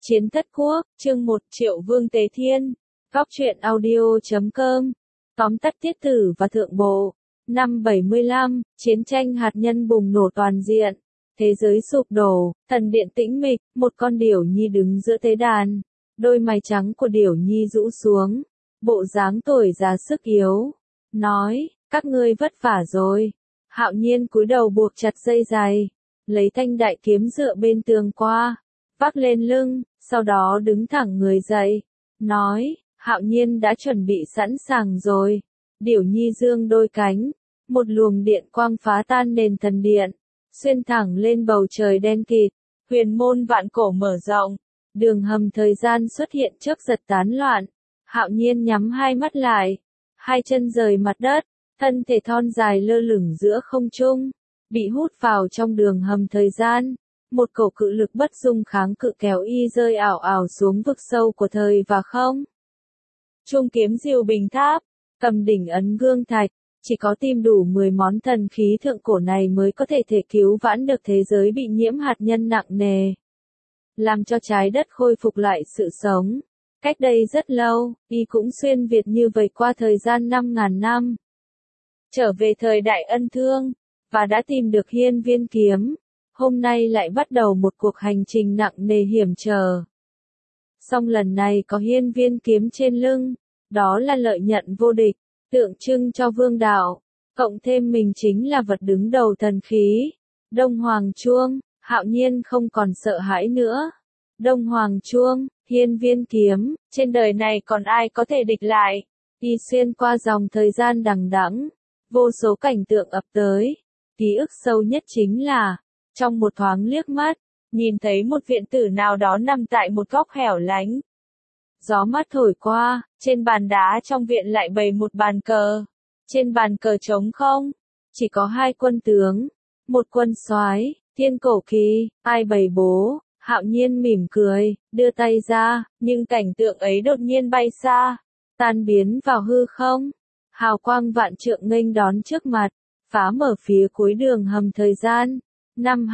Chiến Thất Quốc, chương 1 Triệu Vương Tế Thiên. Góc truyện audio.com. Tóm tắt tiết tử và thượng bộ. Năm 75, chiến tranh hạt nhân bùng nổ toàn diện. Thế giới sụp đổ, thần điện tĩnh mịch, một con điểu nhi đứng giữa tế đàn. Đôi mày trắng của điểu nhi rũ xuống. Bộ dáng tuổi già sức yếu. Nói, các ngươi vất vả rồi. Hạo Nhiên cúi đầu buộc chặt dây giày. Lấy thanh đại kiếm dựa bên tường qua. Vác lên lưng, sau đó đứng thẳng người dậy. Nói, Hạo Nhiên đã chuẩn bị sẵn sàng rồi. Điểu nhi dương đôi cánh. Một luồng điện quang phá tan nền thần điện. Xuyên thẳng lên bầu trời đen kịt. Huyền môn vạn cổ mở rộng. Đường hầm thời gian xuất hiện chớp giật tán loạn. Hạo Nhiên nhắm hai mắt lại. Hai chân rời mặt đất. Thân thể thon dài lơ lửng giữa không trung. Bị hút vào trong đường hầm thời gian. Một cổ cự lực bất dung kháng cự kéo y rơi ảo ảo xuống vực sâu của thời và không. Trung kiếm diều bình tháp, cầm đỉnh ấn gương thạch, chỉ có tìm đủ 10 món thần khí thượng cổ này mới có thể cứu vãn được thế giới bị nhiễm hạt nhân nặng nề. Làm cho trái đất khôi phục lại sự sống. Cách đây rất lâu, y cũng xuyên Việt như vậy qua thời gian 5.000 năm. Trở về thời đại ân thương, và đã tìm được hiên viên kiếm. Hôm nay lại bắt đầu một cuộc hành trình nặng nề hiểm trở. Song lần này có hiên viên kiếm trên lưng, đó là lợi nhận vô địch, tượng trưng cho vương đạo, cộng thêm mình chính là vật đứng đầu thần khí. Đông Hoàng Chuông, Hạo Nhiên không còn sợ hãi nữa. Đông Hoàng Chuông, hiên viên kiếm, trên đời này còn ai có thể địch lại. Y xuyên qua dòng thời gian đằng đẵng, vô số cảnh tượng ập tới. Ký ức sâu nhất chính là, trong một thoáng liếc mắt, nhìn thấy một viện tử nào đó nằm tại một góc hẻo lánh. Gió mát thổi qua, trên bàn đá trong viện lại bày một bàn cờ. Trên bàn cờ trống không, chỉ có hai quân tướng, một quân soái, thiên cổ kỳ, ai bày bố. Hạo Nhiên mỉm cười, đưa tay ra, nhưng cảnh tượng ấy đột nhiên bay xa, tan biến vào hư không. Hào quang vạn trượng nghênh đón trước mặt, phá mở phía cuối đường hầm thời gian. Năm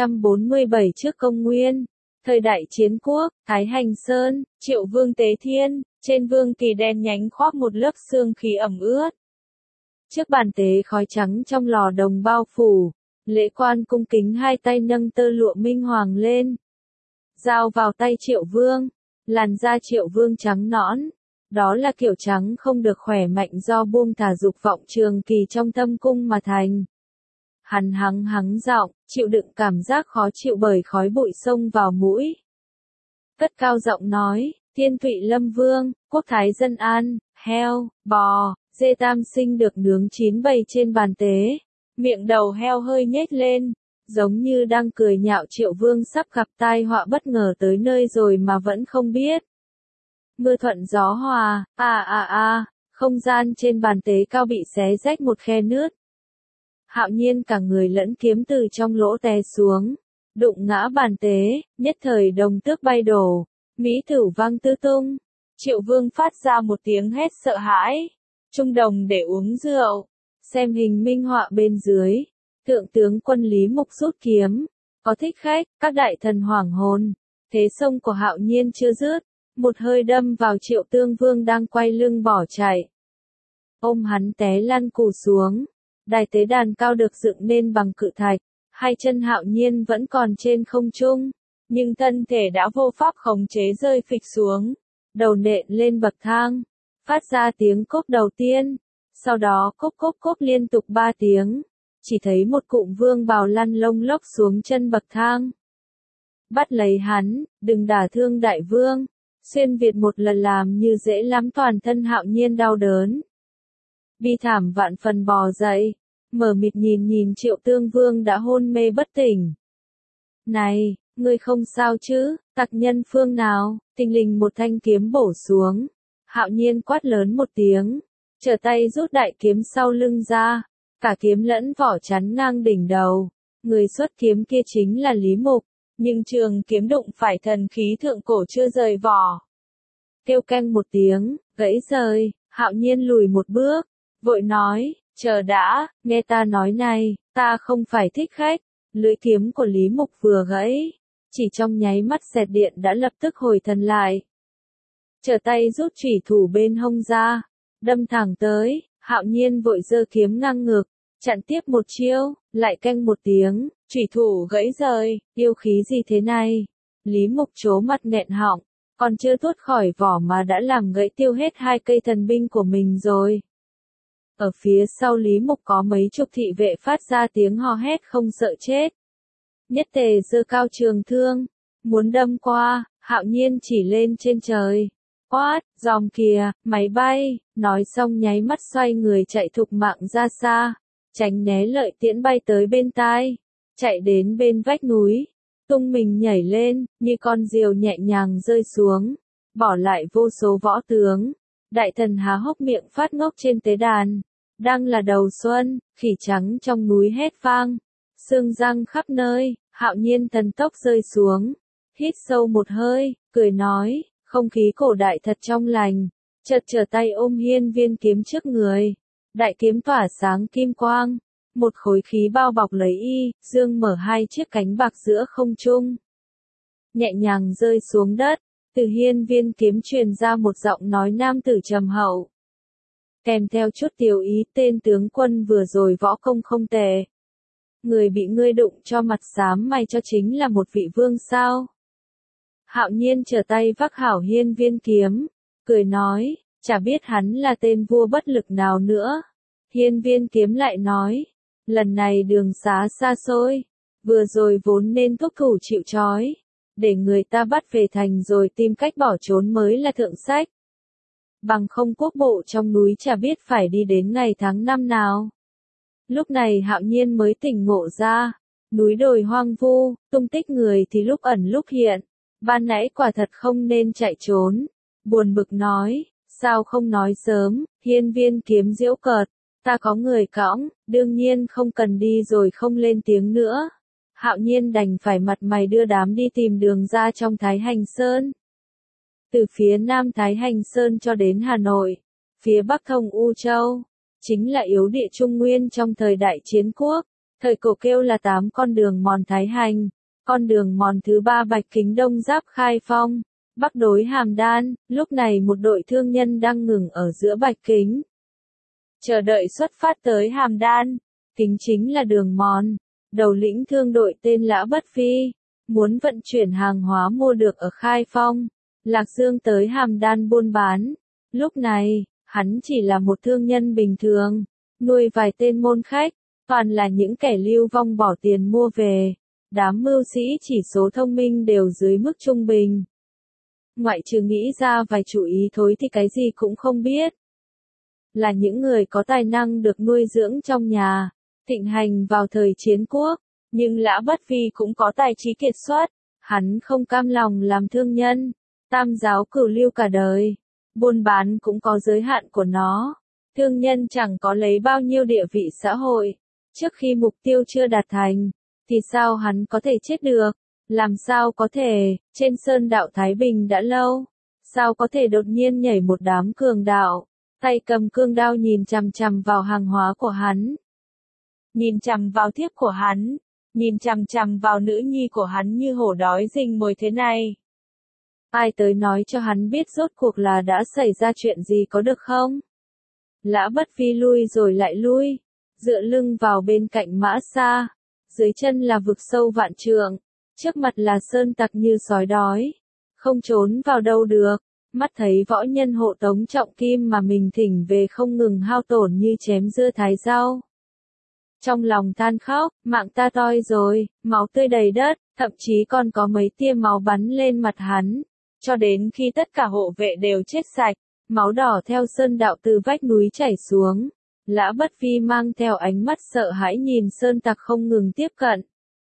247 trước công nguyên, thời đại chiến quốc, Thái Hành Sơn, Triệu Vương Tế Thiên, trên vương kỳ đen nhánh khoác một lớp sương khí ẩm ướt. Trước bàn tế khói trắng trong lò đồng bao phủ, lễ quan cung kính hai tay nâng tơ lụa minh hoàng lên. Giao vào tay Triệu Vương, làn da Triệu Vương trắng nõn. Đó là kiểu trắng không được khỏe mạnh do buông thả dục vọng trường kỳ trong thâm cung mà thành. Hắn hắng giọng, chịu đựng cảm giác khó chịu bởi khói bụi xông vào mũi. Cất cao giọng nói, Thiên Thụy Lâm Vương, quốc thái dân an, heo, bò, dê tam sinh được nướng chín bày trên bàn tế. Miệng đầu heo hơi nhếch lên, giống như đang cười nhạo Triệu Vương sắp gặp tai họa bất ngờ tới nơi rồi mà vẫn không biết. Mưa thuận gió hòa, không gian trên bàn tế cao bị xé rách một khe nứt. Hạo Nhiên cả người lẫn kiếm từ trong lỗ té xuống, đụng ngã bàn tế, nhất thời đồng tước bay đổ, mỹ thử văng tứ tung. Triệu Vương phát ra một tiếng hét sợ hãi, trung đồng để uống rượu, xem hình minh họa bên dưới, thượng tướng quân Lý Mục rút kiếm, có thích khách, các đại thần hoảng hồn, thế sông của Hạo Nhiên chưa dứt, một hơi đâm vào Triệu Tương Vương đang quay lưng bỏ chạy. Ôm hắn té lăn cù xuống. Đài tế đàn cao được dựng nên bằng cự thạch, hai chân Hạo Nhiên vẫn còn trên không trung, nhưng thân thể đã vô pháp khống chế rơi phịch xuống, đầu nện lên bậc thang, phát ra tiếng cốp đầu tiên, sau đó cốp liên tục 3 tiếng, chỉ thấy một cụm vương bào lăn lông lốc xuống chân bậc thang. Bắt lấy hắn, đừng đả thương đại vương, xuyên Việt một lần làm như dễ lắm, toàn thân Hạo Nhiên đau đớn. Bi thảm vạn phần bò dậy, mở mịt nhìn Triệu Tương Vương đã hôn mê bất tỉnh. Này, ngươi không sao chứ, tặc nhân phương nào, thình lình một thanh kiếm bổ xuống. Hạo Nhiên quát lớn một tiếng, trở tay rút đại kiếm sau lưng ra, cả kiếm lẫn vỏ chắn ngang đỉnh đầu. Người xuất kiếm kia chính là Lý Mục, nhưng trường kiếm đụng phải thần khí thượng cổ chưa rời vỏ. Kêu keng một tiếng, gãy rời, Hạo Nhiên lùi một bước. Vội nói, chờ đã, nghe ta nói này, ta không phải thích khách. Lưỡi kiếm của Lý Mục vừa gãy, chỉ trong nháy mắt xẹt điện đã lập tức hồi thần lại. Trở tay rút chủy thủ bên hông ra, đâm thẳng tới, Hạo Nhiên vội giơ kiếm ngang ngực, chặn tiếp một chiêu, lại canh một tiếng, chủy thủ gãy rời, yêu khí gì thế này? Lý Mục trố mặt nghẹn họng, còn chưa tuốt khỏi vỏ mà đã làm gãy tiêu hết 2 cây thần binh của mình rồi. Ở phía sau Lý Mục có mấy chục thị vệ phát ra tiếng hò hét không sợ chết. Nhất Tề giơ cao trường thương, muốn đâm qua, Hạo Nhiên chỉ lên trên trời. Quát, dòm kìa, máy bay, nói xong nháy mắt xoay người chạy thục mạng ra xa, tránh né lợi tiễn bay tới bên tai, chạy đến bên vách núi, tung mình nhảy lên, như con diều nhẹ nhàng rơi xuống, bỏ lại vô số võ tướng. Đại thần há hốc miệng phát ngốc trên tế đàn, đang là đầu xuân, khỉ trắng trong núi hét vang, xương răng khắp nơi, Hạo Nhiên thần tốc rơi xuống, hít sâu một hơi, cười nói, không khí cổ đại thật trong lành, chợt trở tay ôm hiên viên kiếm trước người, đại kiếm tỏa sáng kim quang, một khối khí bao bọc lấy y, dương mở 2 chiếc cánh bạc giữa không trung, nhẹ nhàng rơi xuống đất, từ hiên viên kiếm truyền ra một giọng nói nam tử trầm hậu. Kèm theo chút tiểu ý, tên tướng quân vừa rồi võ công không tệ. Người bị ngươi đụng cho mặt xám mày cho chính là một vị vương sao? Hạo Nhiên trở tay vác hảo hiên viên kiếm, cười nói, chả biết hắn là tên vua bất lực nào nữa. Hiên viên kiếm lại nói, lần này đường xá xa xôi, vừa rồi vốn nên thúc thủ chịu trói, để người ta bắt về thành rồi tìm cách bỏ trốn mới là thượng sách. Bằng không quốc bộ trong núi chả biết phải đi đến ngày tháng năm nào. Lúc này Hạo Nhiên mới tỉnh ngộ ra, núi đồi hoang vu, tung tích người thì lúc ẩn lúc hiện, ban nãy quả thật không nên chạy trốn. Buồn bực nói, sao không nói sớm, hiên viên kiếm giễu cợt, ta có người cõng, đương nhiên không cần đi rồi không lên tiếng nữa. Hạo Nhiên đành phải mặt mày đưa đám đi tìm đường ra trong Thái Hành Sơn. Từ phía Nam Thái Hành Sơn cho đến Hà Nội, phía Bắc thông U Châu, chính là yếu địa Trung Nguyên trong thời đại chiến quốc. Thời cổ kêu là 8 con đường mòn Thái Hành, con đường mòn thứ 3 Bạch Kính Đông giáp Khai Phong, Bắc đối Hàm Đan, lúc này một đội thương nhân đang ngừng ở giữa Bạch Kính. Chờ đợi xuất phát tới Hàm Đan, Kính chính là đường mòn, đầu lĩnh thương đội tên Lã Bất Phi, muốn vận chuyển hàng hóa mua được ở Khai Phong, Lạc Dương tới Hàm Đan buôn bán. Lúc này, hắn chỉ là một thương nhân bình thường, nuôi vài tên môn khách, toàn là những kẻ lưu vong bỏ tiền mua về. Đám mưu sĩ chỉ số thông minh đều dưới mức trung bình. Ngoại trừ nghĩ ra vài chủ ý thối thì cái gì cũng không biết. Là những người có tài năng được nuôi dưỡng trong nhà, thịnh hành vào thời chiến quốc, nhưng Lã Bất Phi cũng có tài trí kiệt xuất, hắn không cam lòng làm thương nhân, tam giáo cửu lưu cả đời, buôn bán cũng có giới hạn của nó, thương nhân chẳng có lấy bao nhiêu địa vị xã hội, trước khi mục tiêu chưa đạt thành, thì sao hắn có thể chết được, làm sao có thể, trên sơn đạo Thái Bình đã lâu, sao có thể đột nhiên nhảy một đám cường đạo, tay cầm cương đao nhìn chằm chằm vào hàng hóa của hắn. Nhìn chằm vào thiếp của hắn, nhìn chằm chằm vào nữ nhi của hắn như hổ đói rình mồi thế này. Ai tới nói cho hắn biết rốt cuộc là đã xảy ra chuyện gì có được không? Lã Bất Phi lui rồi lại lui, dựa lưng vào bên cạnh mã xa, dưới chân là vực sâu vạn trượng, trước mặt là sơn tặc như sói đói, không trốn vào đâu được, mắt thấy võ nhân hộ tống trọng kim mà mình thỉnh về không ngừng hao tổn như chém dưa thái rau. Trong lòng than khóc, mạng ta toi rồi, máu tươi đầy đất, thậm chí còn có mấy tia máu bắn lên mặt hắn, cho đến khi tất cả hộ vệ đều chết sạch, máu đỏ theo sơn đạo từ vách núi chảy xuống. Lã Bất Phi mang theo ánh mắt sợ hãi nhìn sơn tặc không ngừng tiếp cận.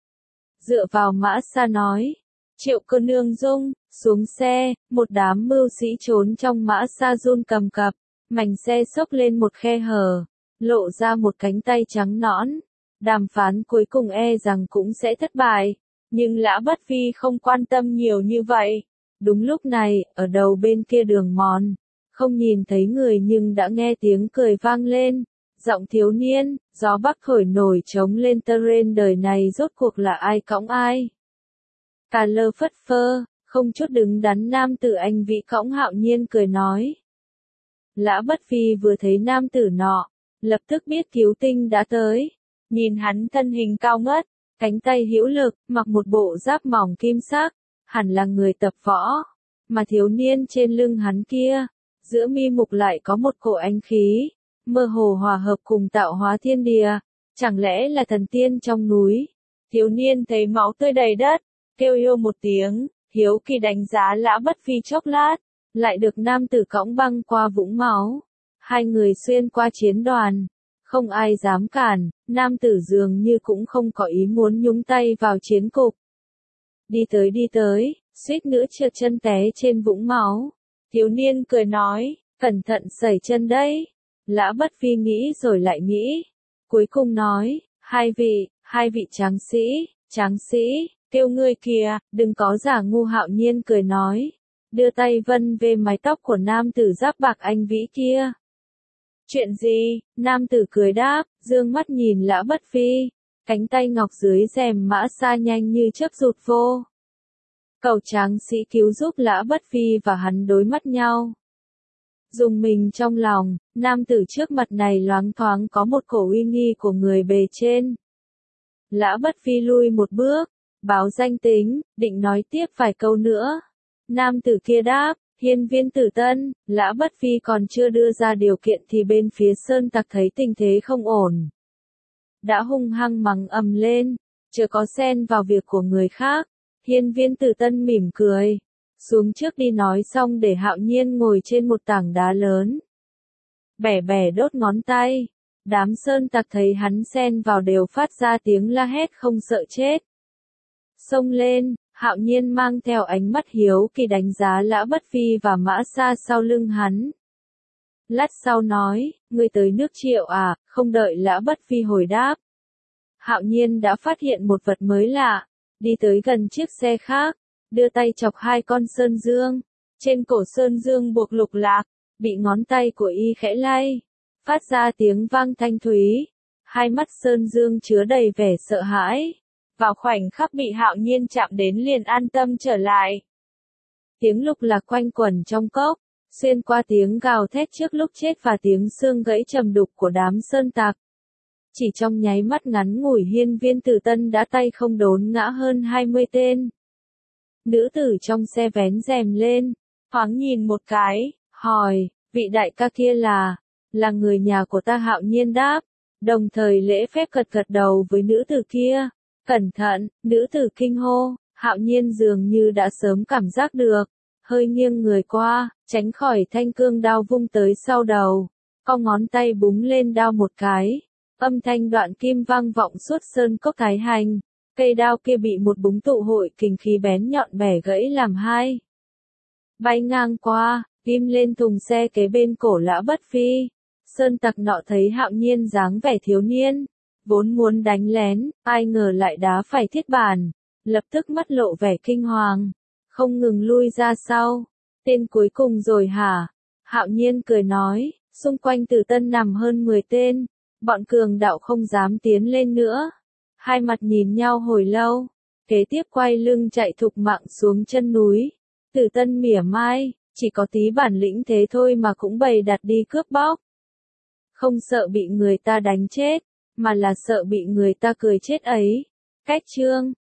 Dựa vào mã xa nói, Triệu cô nương dung, xuống xe, một đám mưu sĩ trốn trong mã xa run cầm cập, mảnh xe xốc lên một khe hở, lộ ra một cánh tay trắng nõn. Đàm phán cuối cùng rằng cũng sẽ thất bại, nhưng Lã Bất Phi không quan tâm nhiều như vậy. Đúng lúc này, ở đầu bên kia đường mòn, không nhìn thấy người nhưng đã nghe tiếng cười vang lên, giọng thiếu niên, gió bắc thổi nổi trống lên terrain đời này rốt cuộc là ai cõng ai. Cà lơ phất phơ, không chút đứng đắn nam tử anh Vĩ cõng Hạo Nhiên cười nói. Lã Bất Phi vừa thấy nam tử nọ, lập tức biết cứu tinh đã tới. Nhìn hắn thân hình cao ngất, cánh tay hữu lực, mặc một bộ giáp mỏng kim sắc, hẳn là người tập võ. Mà thiếu niên trên lưng hắn kia, giữa mi mục lại có một cổ ánh khí, mơ hồ hòa hợp cùng tạo hóa thiên địa, chẳng lẽ là thần tiên trong núi. Thiếu niên thấy máu tươi đầy đất, kêu yêu một tiếng, hiếu kỳ đánh giá Lã Bất Phi chốc lát, lại được nam tử cõng băng qua vũng máu. Hai người xuyên qua chiến đoàn, không ai dám cản, nam tử dường như cũng không có ý muốn nhúng tay vào chiến cục. Đi tới, suýt nữa trượt chân té trên vũng máu. Thiếu niên cười nói, cẩn thận sẩy chân đấy. Lã Bất Phi nghĩ rồi lại nghĩ. Cuối cùng nói, hai vị tráng sĩ, kêu ngươi kìa, đừng có giả ngu. Hạo Nhiên cười nói, đưa tay vân về mái tóc của nam tử giáp bạc anh Vĩ kia. Chuyện gì? Nam tử cười đáp, dương mắt nhìn Lã Bất Phi, cánh tay ngọc dưới rèm mã xa nhanh như chớp rụt vô. Cầu tráng sĩ cứu giúp Lã Bất Phi và hắn đối mắt nhau. Dùng mình trong lòng, nam tử trước mặt này loáng thoáng có một cổ uy nghi của người bề trên. Lã Bất Phi lui một bước, báo danh tính, định nói tiếp vài câu nữa. Nam tử kia đáp, hiên viên tử tân. Lã Bất Phi còn chưa đưa ra điều kiện thì bên phía sơn tặc thấy tình thế không ổn, đã hung hăng mắng ầm lên, chớ có xen vào việc của người khác. Hiên viên tử tân mỉm cười, xuống trước đi nói xong để Hạo Nhiên ngồi trên một tảng đá lớn, bẻ bẻ đốt ngón tay. Đám sơn tặc thấy hắn xen vào đều phát ra tiếng la hét không sợ chết. Xông lên, Hạo Nhiên mang theo ánh mắt hiếu kỳ đánh giá Lã Bất Phi và mã xa sau lưng hắn. Lát sau nói, ngươi tới nước Triệu à? Không đợi Lã Bất Phi hồi đáp, Hạo Nhiên đã phát hiện một vật mới lạ, đi tới gần chiếc xe khác, đưa tay chọc hai con sơn dương. Trên cổ sơn dương buộc lục lạc, bị ngón tay của y khẽ lay, phát ra tiếng vang thanh thúy. Hai mắt sơn dương chứa đầy vẻ sợ hãi. Vào khoảnh khắc bị Hạo Nhiên chạm đến liền an tâm trở lại. Tiếng lục lạc quanh quẩn trong cốc, xuyên qua tiếng gào thét trước lúc chết và tiếng xương gãy trầm đục của đám sơn tặc. Chỉ trong nháy mắt ngắn ngủi hiên viên tử tân đã tay không đốn ngã hơn 20 tên. Nữ tử trong xe vén rèm lên, thoáng nhìn một cái, hỏi, vị đại ca kia là người nhà của ta? Hạo Nhiên đáp, đồng thời lễ phép gật đầu với nữ tử kia. Cẩn thận, nữ tử kinh hô. Hạo Nhiên dường như đã sớm cảm giác được, hơi nghiêng người qua, tránh khỏi thanh cương đao vung tới sau đầu, cong ngón tay búng lên đao một cái, âm thanh đoạn kim vang vọng suốt sơn cốc Thái Hành. Cây đao kia bị một búng tụ hội kình khí bén nhọn bẻ gãy làm hai, bay ngang qua, ghim lên thùng xe kế bên cổ Lã Bất Phi. Sơn tặc nọ thấy Hạo Nhiên dáng vẻ thiếu niên, vốn muốn đánh lén, ai ngờ lại đá phải thiết bản, lập tức mắt lộ vẻ kinh hoàng, không ngừng lui ra sau. Tên cuối cùng rồi hả? Hạo Nhiên cười nói, xung quanh Tử Tân nằm hơn 10 tên, bọn cường đạo không dám tiến lên nữa. Hai mặt nhìn nhau hồi lâu, kế tiếp quay lưng chạy thục mạng xuống chân núi. Tử Tân mỉa mai, chỉ có tí bản lĩnh thế thôi mà cũng bày đặt đi cướp bóc. Không sợ bị người ta đánh chết, mà là sợ bị người ta cười chết ấy. Cách chương